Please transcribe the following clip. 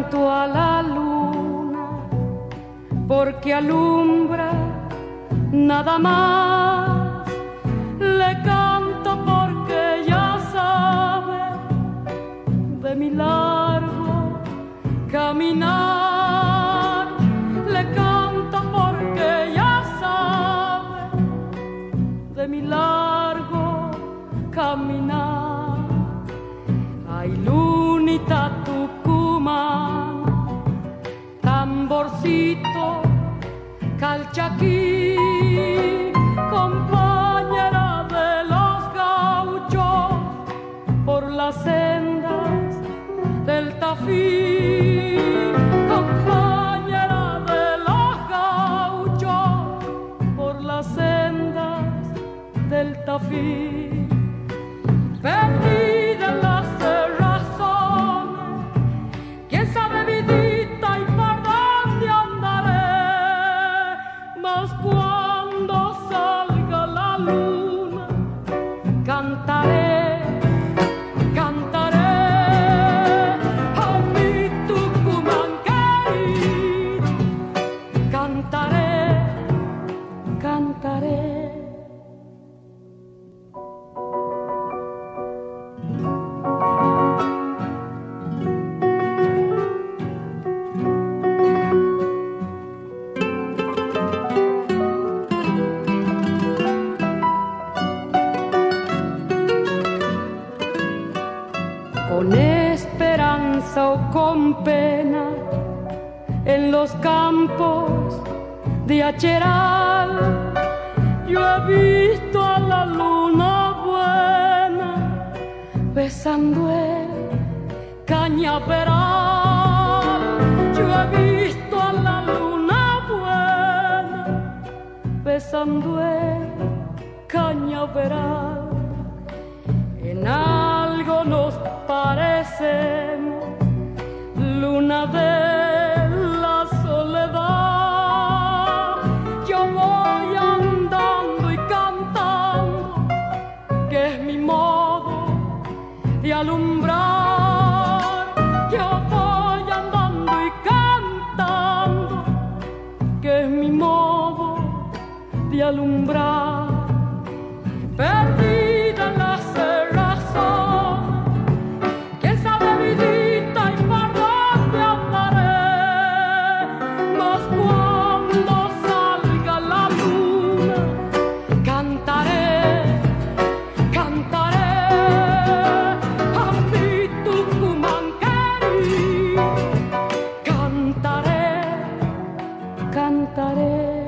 canto a la luna porque alumbra nada más. Le canto porque ya sabe de mi largo caminar. Le canto porque ya sabe de mi largo caminar. Ay, lunita tucumana, tamborcito calchaquí, compañera de los gauchos por las sendas del Tafí, compañera de los gauchos por las sendas del Tafí. Perdida en las razones, quién sabe vidita y por dónde andaré, mas cuando salga la luna cantaré, cantaré a mi Tucumán querido, cantaré, cantaré. Con esperanza o con pena, en los campos de Acheral, yo he visto a la luna buena besando el cañaveral. Yo he visto a la luna buena besando el cañaveral. En algo nos parecemos, luna de la soledad. Yo voy andando y cantando, que es mi modo de alumbrar. Yo voy andando y cantando, que es mi modo de alumbrar. Perdida en las cantaré.